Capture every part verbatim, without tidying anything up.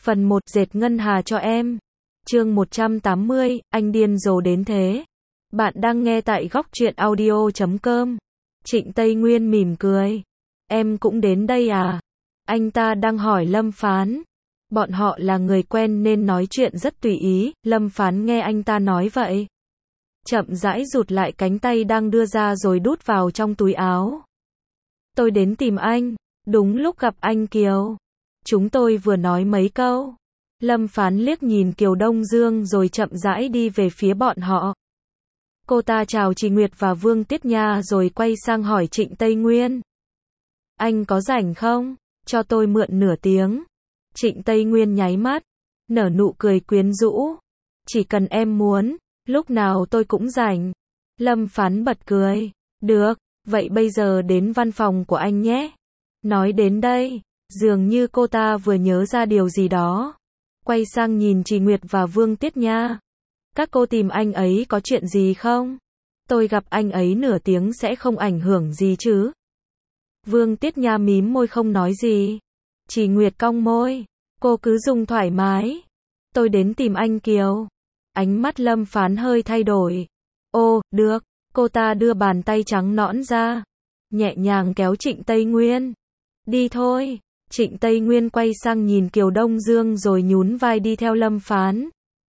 Phần một, dệt ngân hà cho em. Chương một trăm tám mươi, anh điên rồ đến thế. Bạn đang nghe tại góc truyện audio chấm com. Trịnh Tây Nguyên mỉm cười. Em cũng đến đây à? Anh ta đang hỏi Lâm Phán. Bọn họ là người quen nên nói chuyện rất tùy ý. Lâm Phán nghe anh ta nói vậy, chậm rãi rụt lại cánh tay đang đưa ra rồi đút vào trong túi áo. Tôi đến tìm anh, đúng lúc gặp anh Kiều. Chúng tôi vừa nói mấy câu. Lâm Phán liếc nhìn Kiều Đông Dương rồi chậm rãi đi về phía bọn họ. Cô ta chào Trì Nguyệt và Vương Tiết Nha rồi quay sang hỏi Trịnh Tây Nguyên. Anh có rảnh không? Cho tôi mượn nửa tiếng. Trịnh Tây Nguyên nháy mắt, nở nụ cười quyến rũ. Chỉ cần em muốn, lúc nào tôi cũng rảnh. Lâm Phán bật cười. Được, vậy bây giờ đến văn phòng của anh nhé. Nói đến đây, dường như cô ta vừa nhớ ra điều gì đó. Quay sang nhìn Trì Nguyệt và Vương Tiết Nha. Các cô tìm anh ấy có chuyện gì không? Tôi gặp anh ấy nửa tiếng sẽ không ảnh hưởng gì chứ? Vương Tiết Nha mím môi không nói gì. Trì Nguyệt cong môi. Cô cứ dùng thoải mái. Tôi đến tìm anh Kiều. Ánh mắt Lâm Phán hơi thay đổi. Ô, được. Cô ta đưa bàn tay trắng nõn ra, nhẹ nhàng kéo Trịnh Tây Nguyên. Đi thôi. Trịnh Tây Nguyên quay sang nhìn Kiều Đông Dương rồi nhún vai đi theo Lâm Phán.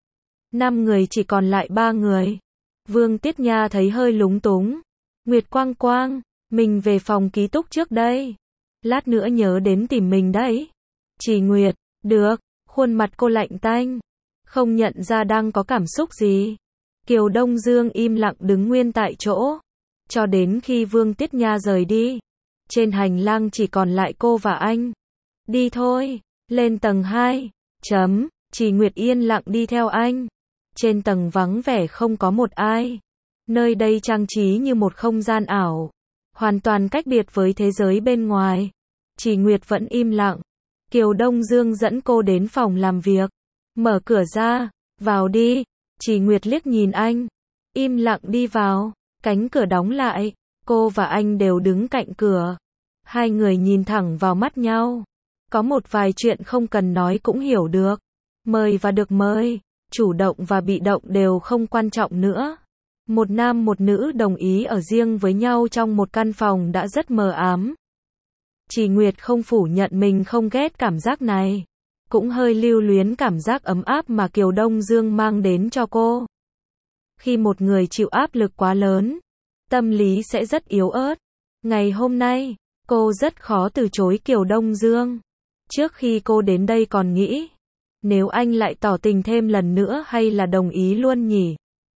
Năm người chỉ còn lại ba người. Vương Tiết Nha thấy hơi lúng túng. Nguyệt Quang Quang, mình về phòng ký túc trước đây. Lát nữa nhớ đến tìm mình đấy. Trì Nguyệt, được. Khuôn mặt cô lạnh tanh, không nhận ra đang có cảm xúc gì. Kiều Đông Dương im lặng đứng nguyên tại chỗ, cho đến khi Vương Tiết Nha rời đi. Trên hành lang chỉ còn lại cô và anh. Đi thôi, lên tầng hai. Chấm, Trì Nguyệt yên lặng đi theo anh. Trên tầng vắng vẻ không có một ai. Nơi đây trang trí như một không gian ảo, hoàn toàn cách biệt với thế giới bên ngoài. Trì Nguyệt vẫn im lặng. Kiều Đông Dương dẫn cô đến phòng làm việc. Mở cửa ra, vào đi. Trì Nguyệt liếc nhìn anh, im lặng đi vào. Cánh cửa đóng lại, cô và anh đều đứng cạnh cửa. Hai người nhìn thẳng vào mắt nhau. Có một vài chuyện không cần nói cũng hiểu được. Mời và được mời, chủ động và bị động đều không quan trọng nữa. Một nam một nữ đồng ý ở riêng với nhau trong một căn phòng đã rất mờ ám. Trì Nguyệt không phủ nhận mình không ghét cảm giác này, cũng hơi lưu luyến cảm giác ấm áp mà Kiều Đông Dương mang đến cho cô. Khi một người chịu áp lực quá lớn, tâm lý sẽ rất yếu ớt. Ngày hôm nay, cô rất khó từ chối Kiều Đông Dương. Trước khi cô đến đây còn nghĩ, nếu anh lại tỏ tình thêm lần nữa hay là đồng ý luôn nhỉ?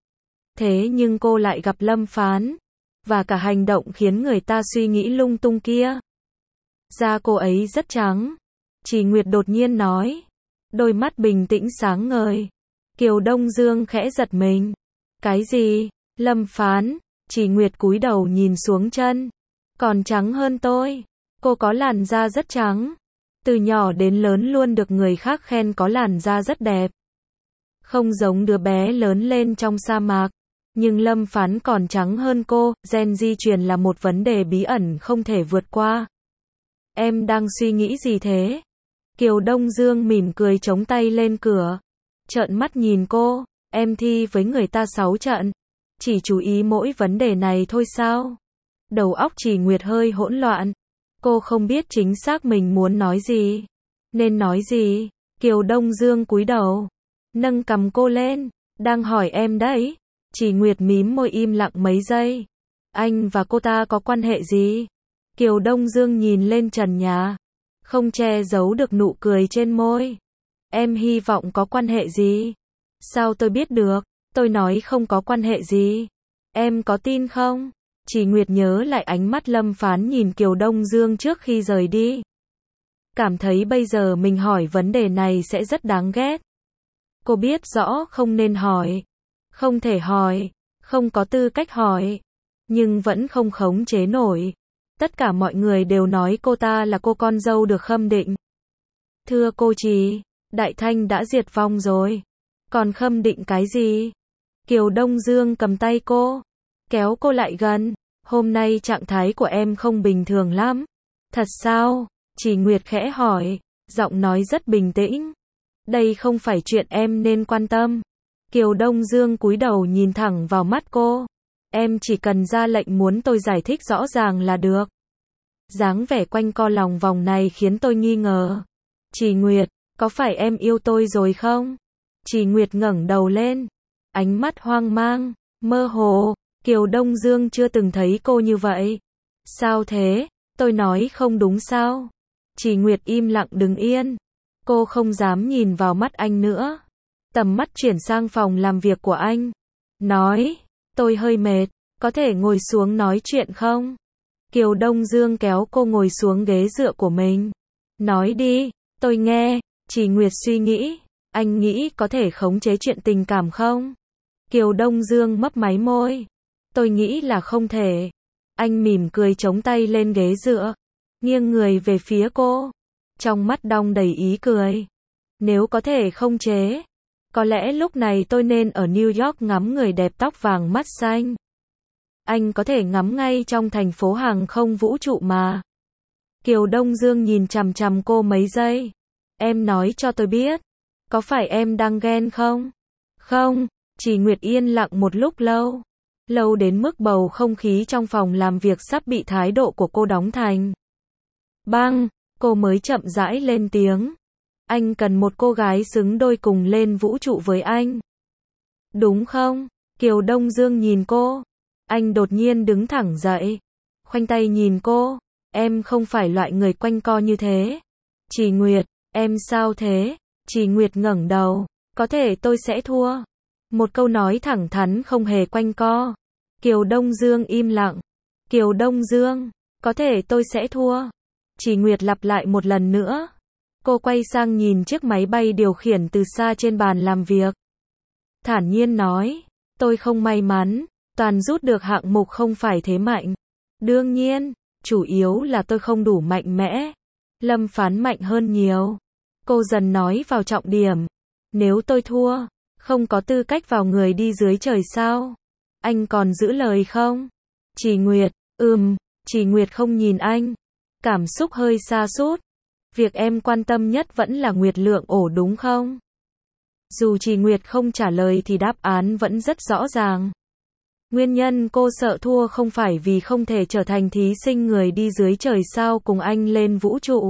Thế nhưng cô lại gặp Lâm Phán, và cả hành động khiến người ta suy nghĩ lung tung kia. Da cô ấy rất trắng. Trì Nguyệt đột nhiên nói. Đôi mắt bình tĩnh sáng ngời. Kiều Đông Dương khẽ giật mình. Cái gì? Lâm Phán. Trì Nguyệt cúi đầu nhìn xuống chân. Còn trắng hơn tôi. Cô có làn da rất trắng. Từ nhỏ đến lớn luôn được người khác khen có làn da rất đẹp. Không giống đứa bé lớn lên trong sa mạc. Nhưng Lâm Phán còn trắng hơn cô. Gen di truyền là một vấn đề bí ẩn không thể vượt qua. Em đang suy nghĩ gì thế? Kiều Đông Dương mỉm cười chống tay lên cửa. Trợn mắt nhìn cô. Em thi với người ta sáu trận. Chỉ chú ý mỗi vấn đề này thôi sao? Đầu óc Trì Nguyệt hơi hỗn loạn. Cô không biết chính xác mình muốn nói gì. Nên nói gì? Kiều Đông Dương cúi đầu, nâng cằm cô lên. Đang hỏi em đấy. Trì Nguyệt mím môi im lặng mấy giây. Anh và cô ta có quan hệ gì? Kiều Đông Dương nhìn lên trần nhà, không che giấu được nụ cười trên môi. Em hy vọng có quan hệ gì? Sao tôi biết được? Tôi nói không có quan hệ gì. Em có tin không? Trì Nguyệt nhớ lại ánh mắt Lâm Phán nhìn Kiều Đông Dương trước khi rời đi. Cảm thấy bây giờ mình hỏi vấn đề này sẽ rất đáng ghét. Cô biết rõ không nên hỏi, không thể hỏi, không có tư cách hỏi, nhưng vẫn không khống chế nổi. Tất cả mọi người đều nói cô ta là cô con dâu được Khâm Định. Thưa cô Trì, Đại Thanh đã diệt vong rồi. Còn Khâm Định cái gì? Kiều Đông Dương cầm tay cô, kéo cô lại gần. Hôm nay trạng thái của em không bình thường lắm. Thật sao? Trì Nguyệt khẽ hỏi, giọng nói rất bình tĩnh. Đây không phải chuyện em nên quan tâm. Kiều Đông Dương cúi đầu nhìn thẳng vào mắt cô. Em chỉ cần ra lệnh muốn tôi giải thích rõ ràng là được. Dáng vẻ quanh co lòng vòng này khiến tôi nghi ngờ. Trì Nguyệt, có phải em yêu tôi rồi không? Trì Nguyệt ngẩng đầu lên. Ánh mắt hoang mang, mơ hồ. Kiều Đông Dương chưa từng thấy cô như vậy. Sao thế? Tôi nói không đúng sao? Trì Nguyệt im lặng đứng yên. Cô không dám nhìn vào mắt anh nữa. Tầm mắt chuyển sang phòng làm việc của anh. Nói, tôi hơi mệt, có thể ngồi xuống nói chuyện không? Kiều Đông Dương kéo cô ngồi xuống ghế dựa của mình. Nói đi, tôi nghe. Trì Nguyệt suy nghĩ, anh nghĩ có thể khống chế chuyện tình cảm không? Kiều Đông Dương mấp máy môi. Tôi nghĩ là không thể. Anh mỉm cười chống tay lên ghế dựa, nghiêng người về phía cô. Trong mắt đong đầy ý cười. Nếu có thể khống chế, có lẽ lúc này tôi nên ở New York ngắm người đẹp tóc vàng mắt xanh. Anh có thể ngắm ngay trong thành phố hàng không vũ trụ mà. Kiều Đông Dương nhìn chằm chằm cô mấy giây. Em nói cho tôi biết, có phải em đang ghen không? Không. Trì Nguyệt yên lặng một lúc lâu. Lâu đến mức bầu không khí trong phòng làm việc sắp bị thái độ của cô đóng thành băng, cô mới chậm rãi lên tiếng. Anh cần một cô gái xứng đôi cùng lên vũ trụ với anh. Đúng không? Kiều Đông Dương nhìn cô. Anh đột nhiên đứng thẳng dậy, khoanh tay nhìn cô. Em không phải loại người quanh co như thế. Trì Nguyệt, em sao thế? Trì Nguyệt ngẩng đầu. Có thể tôi sẽ thua. Một câu nói thẳng thắn không hề quanh co. Kiều Đông Dương im lặng. Kiều Đông Dương, có thể tôi sẽ thua. Trì Nguyệt lặp lại một lần nữa. Cô quay sang nhìn chiếc máy bay điều khiển từ xa trên bàn làm việc. Thản nhiên nói, tôi không may mắn, toàn rút được hạng mục không phải thế mạnh. Đương nhiên, chủ yếu là tôi không đủ mạnh mẽ. Lâm Phán mạnh hơn nhiều. Cô dần nói vào trọng điểm. Nếu tôi thua, không có tư cách vào người đi dưới trời sao? Anh còn giữ lời không? Trì Nguyệt, ừm, Trì Nguyệt không nhìn anh. Cảm xúc hơi sa sút. Việc em quan tâm nhất vẫn là Nguyệt Lượng ổ đúng không? Dù Trì Nguyệt không trả lời thì đáp án vẫn rất rõ ràng. Nguyên nhân cô sợ thua không phải vì không thể trở thành thí sinh người đi dưới trời sao cùng anh lên vũ trụ,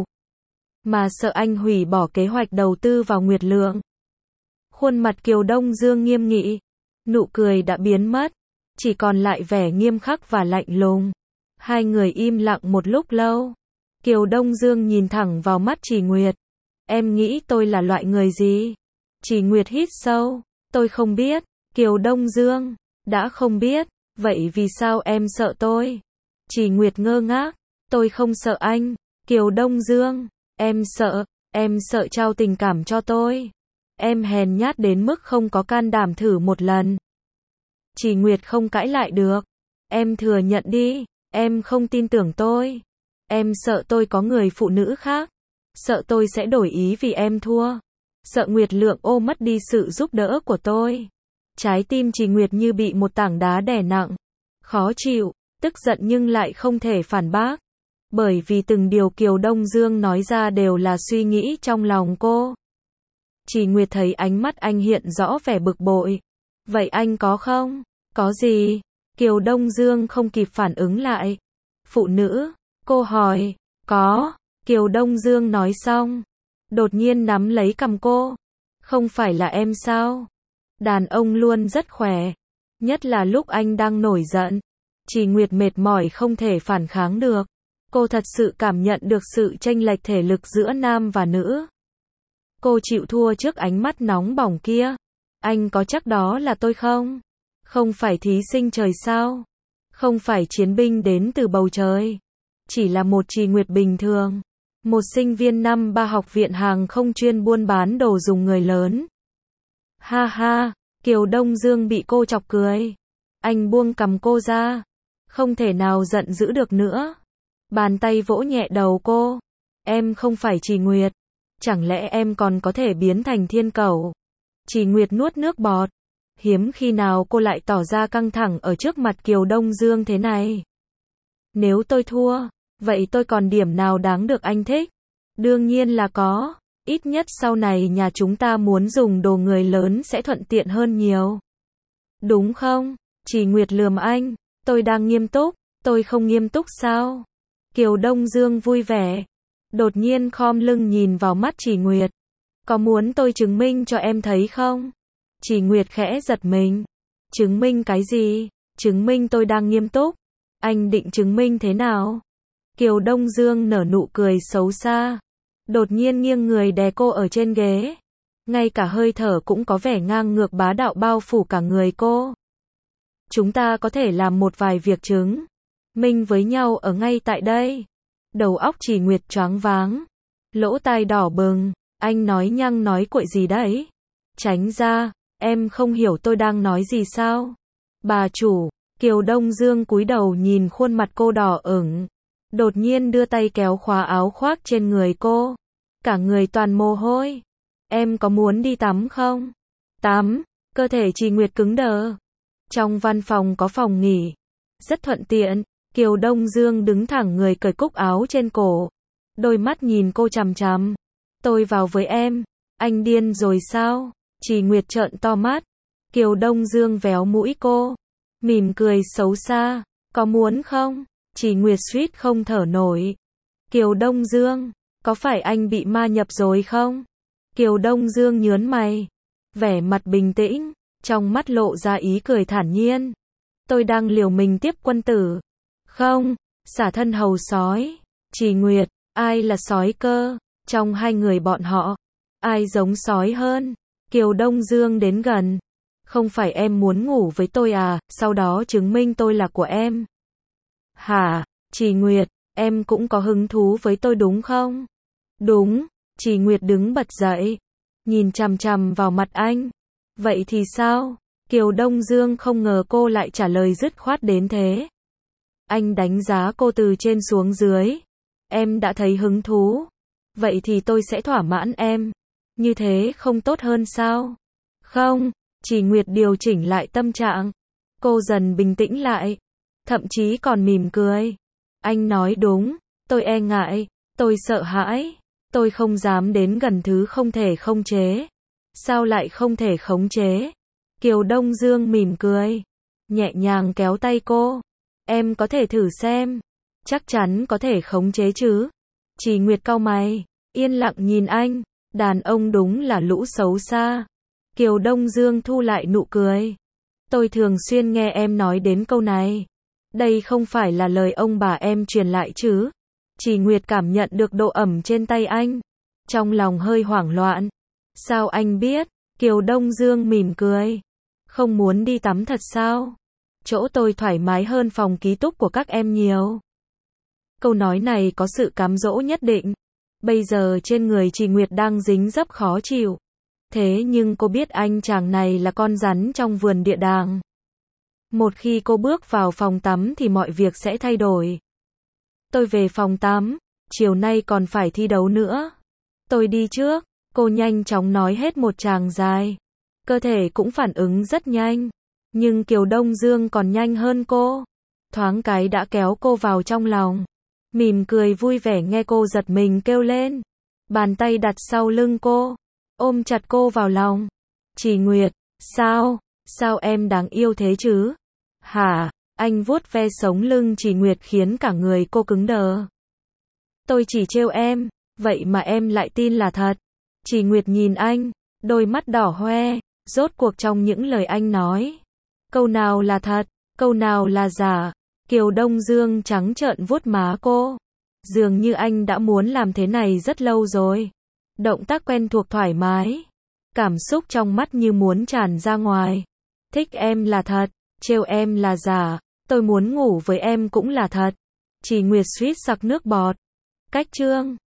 mà sợ anh hủy bỏ kế hoạch đầu tư vào Nguyệt Lượng. Khuôn mặt Kiều Đông Dương nghiêm nghị, nụ cười đã biến mất, chỉ còn lại vẻ nghiêm khắc và lạnh lùng. Hai người im lặng một lúc lâu. Kiều Đông Dương nhìn thẳng vào mắt Trì Nguyệt. Em nghĩ tôi là loại người gì? Trì Nguyệt hít sâu. Tôi không biết. Kiều Đông Dương, đã không biết, vậy vì sao em sợ tôi? Trì Nguyệt ngơ ngác. Tôi không sợ anh. Kiều Đông Dương, em sợ, em sợ trao tình cảm cho tôi. Em hèn nhát đến mức không có can đảm thử một lần. Trì Nguyệt không cãi lại được. Em thừa nhận đi, em không tin tưởng tôi. Em sợ tôi có người phụ nữ khác. Sợ tôi sẽ đổi ý vì em thua. Sợ Nguyệt Lượng ô mất đi sự giúp đỡ của tôi. Trái tim Trì Nguyệt như bị một tảng đá đè nặng. Khó chịu, tức giận nhưng lại không thể phản bác. Bởi vì từng điều Kiều Đông Dương nói ra đều là suy nghĩ trong lòng cô. Trì Nguyệt thấy ánh mắt anh hiện rõ vẻ bực bội. Vậy anh có không? Có gì? Kiều Đông Dương không kịp phản ứng lại. Phụ nữ? Cô hỏi. Có. Kiều Đông Dương nói xong, đột nhiên nắm lấy cằm cô. Không phải là em sao? Đàn ông luôn rất khỏe. Nhất là lúc anh đang nổi giận. Trì Nguyệt mệt mỏi không thể phản kháng được. Cô thật sự cảm nhận được sự chênh lệch thể lực giữa nam và nữ. Cô chịu thua trước ánh mắt nóng bỏng kia. Anh có chắc đó là tôi không? Không phải thí sinh trời sao? Không phải chiến binh đến từ bầu trời. Chỉ là một Trì Nguyệt bình thường. Một sinh viên năm ba học viện hàng không chuyên buôn bán đồ dùng người lớn. Ha ha, Kiều Đông Dương bị cô chọc cười. Anh buông cằm cô ra. Không thể nào giận dữ được nữa. Bàn tay vỗ nhẹ đầu cô. Em không phải Trì Nguyệt. Chẳng lẽ em còn có thể biến thành thiên cẩu? Trì Nguyệt nuốt nước bọt. Hiếm khi nào cô lại tỏ ra căng thẳng ở trước mặt Kiều Đông Dương thế này. Nếu tôi thua, vậy tôi còn điểm nào đáng được anh thích? Đương nhiên là có. Ít nhất sau này nhà chúng ta muốn dùng đồ người lớn sẽ thuận tiện hơn nhiều. Đúng không? Chỉ Nguyệt lườm anh. Tôi đang nghiêm túc. Tôi không nghiêm túc sao? Kiều Đông Dương vui vẻ. Đột nhiên khom lưng nhìn vào mắt Chỉ Nguyệt. Có muốn tôi chứng minh cho em thấy không? Chỉ Nguyệt khẽ giật mình. Chứng minh cái gì? Chứng minh tôi đang nghiêm túc. Anh định chứng minh thế nào? Kiều Đông Dương nở nụ cười xấu xa. Đột nhiên nghiêng người đè cô ở trên ghế. Ngay cả hơi thở cũng có vẻ ngang ngược bá đạo bao phủ cả người cô. Chúng ta có thể làm một vài việc chứng minh với nhau ở ngay tại đây. Đầu óc Chỉ Nguyệt choáng váng. Lỗ tai đỏ bừng. Anh nói nhăng nói cuội gì đấy? Tránh ra, em không hiểu tôi đang nói gì sao? Bà chủ, Kiều Đông Dương cúi đầu nhìn khuôn mặt cô đỏ ửng. Đột nhiên đưa tay kéo khóa áo khoác trên người cô. Cả người toàn mồ hôi. Em có muốn đi tắm không? Tắm, cơ thể Chỉ Nguyệt cứng đờ. Trong văn phòng có phòng nghỉ. Rất thuận tiện, Kiều Đông Dương đứng thẳng người cởi cúc áo trên cổ. Đôi mắt nhìn cô chằm chằm. Tôi vào với em. Anh điên rồi sao? Chỉ Nguyệt trợn to mắt. Kiều Đông Dương véo mũi cô. Mỉm cười xấu xa. Có muốn không? Chỉ Nguyệt suýt không thở nổi. Kiều Đông Dương, có phải anh bị ma nhập rồi không? Kiều Đông Dương nhớn mày. Vẻ mặt bình tĩnh. Trong mắt lộ ra ý cười thản nhiên. Tôi đang liều mình tiếp quân tử. Không, xả thân hầu sói. Chỉ Nguyệt, ai là sói cơ? Trong hai người bọn họ, ai giống sói hơn? Kiều Đông Dương đến gần. Không phải em muốn ngủ với tôi à, sau đó chứng minh tôi là của em. Hả? Chỉ Nguyệt, em cũng có hứng thú với tôi đúng không? Đúng. Chỉ Nguyệt đứng bật dậy. Nhìn chằm chằm vào mặt anh. Vậy thì sao? Kiều Đông Dương không ngờ cô lại trả lời dứt khoát đến thế. Anh đánh giá cô từ trên xuống dưới. Em đã thấy hứng thú. Vậy thì tôi sẽ thỏa mãn em. Như thế không tốt hơn sao? Không. Chỉ Nguyệt điều chỉnh lại tâm trạng. Cô dần bình tĩnh lại. Thậm chí còn mỉm cười. Anh nói đúng. Tôi e ngại. Tôi sợ hãi. Tôi không dám đến gần thứ không thể khống chế. Sao lại không thể khống chế? Kiều Đông Dương mỉm cười. Nhẹ nhàng kéo tay cô. Em có thể thử xem. Chắc chắn có thể khống chế chứ. Chỉ Nguyệt cau mày. Yên lặng nhìn anh. Đàn ông đúng là lũ xấu xa. Kiều Đông Dương thu lại nụ cười. Tôi thường xuyên nghe em nói đến câu này. Đây không phải là lời ông bà em truyền lại chứ. Chỉ Nguyệt cảm nhận được độ ẩm trên tay anh. Trong lòng hơi hoảng loạn. Sao anh biết? Kiều Đông Dương mỉm cười. Không muốn đi tắm thật sao? Chỗ tôi thoải mái hơn phòng ký túc của các em nhiều. Câu nói này có sự cám dỗ nhất định. Bây giờ trên người Chỉ Nguyệt đang dính dấp khó chịu. Thế nhưng cô biết anh chàng này là con rắn trong vườn địa đàng. Một khi cô bước vào phòng tắm thì mọi việc sẽ thay đổi. Tôi về phòng tắm. Chiều nay còn phải thi đấu nữa. Tôi đi trước. Cô nhanh chóng nói hết một tràng dài. Cơ thể cũng phản ứng rất nhanh. Nhưng Kiều Đông Dương còn nhanh hơn cô. Thoáng cái đã kéo cô vào trong lòng. Mỉm cười vui vẻ nghe cô giật mình kêu lên. Bàn tay đặt sau lưng cô. Ôm chặt cô vào lòng. Chỉ Nguyệt, sao? Sao em đáng yêu thế chứ? Hả? Anh vuốt ve sống lưng Chỉ Nguyệt khiến cả người cô cứng đờ. Tôi chỉ trêu em. Vậy mà em lại tin là thật. Chỉ Nguyệt nhìn anh. Đôi mắt đỏ hoe. Rốt cuộc trong những lời anh nói. Câu nào là thật? Câu nào là giả? Kiều Đông Dương trắng trợn vuốt má cô. Dường như anh đã muốn làm thế này rất lâu rồi. Động tác quen thuộc thoải mái. Cảm xúc trong mắt như muốn tràn ra ngoài. Thích em là thật. Trêu em là giả. Tôi muốn ngủ với em cũng là thật. Chỉ Nguyệt suýt sặc nước bọt. Cách chương